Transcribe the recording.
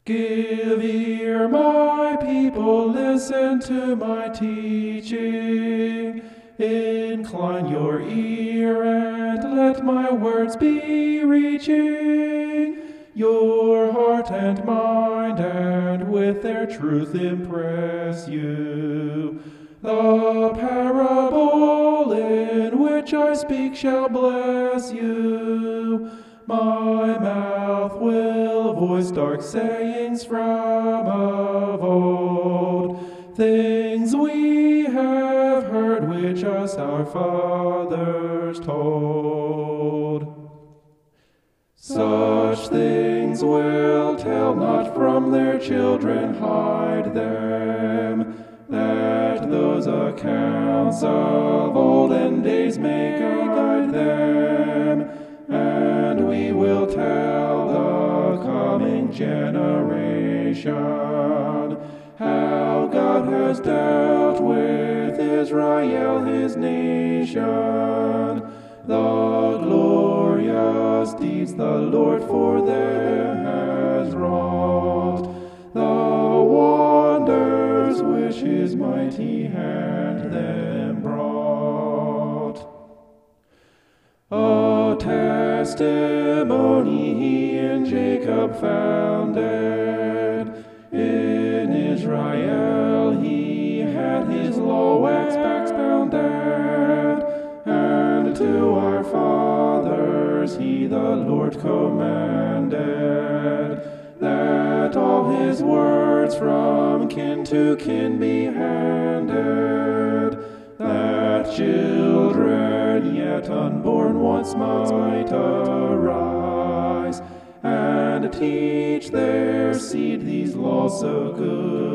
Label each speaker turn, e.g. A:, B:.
A: Give ear, my people, listen to my teaching. Incline your ear and let my words be reaching your heart and mind, and with their truth impress you. The parable in which I speak shall bless you. My mouth will voice dark sayings from of old, things we have heard which us our fathers told. Such things will tell, not from their children hide them, that those accounts of olden days may guide them. And we will tell the coming generation how God has dealt with Israel, his nation, the glorious deeds the Lord for them has wrought, the wonders which his mighty hand them brought. A testimony he in Jacob founded, in Israel he had his law expounded, and to our fathers he the Lord commanded, that all his words from kin to kin be handed, that children yet unborn once might arise, and teach their seed these laws so good.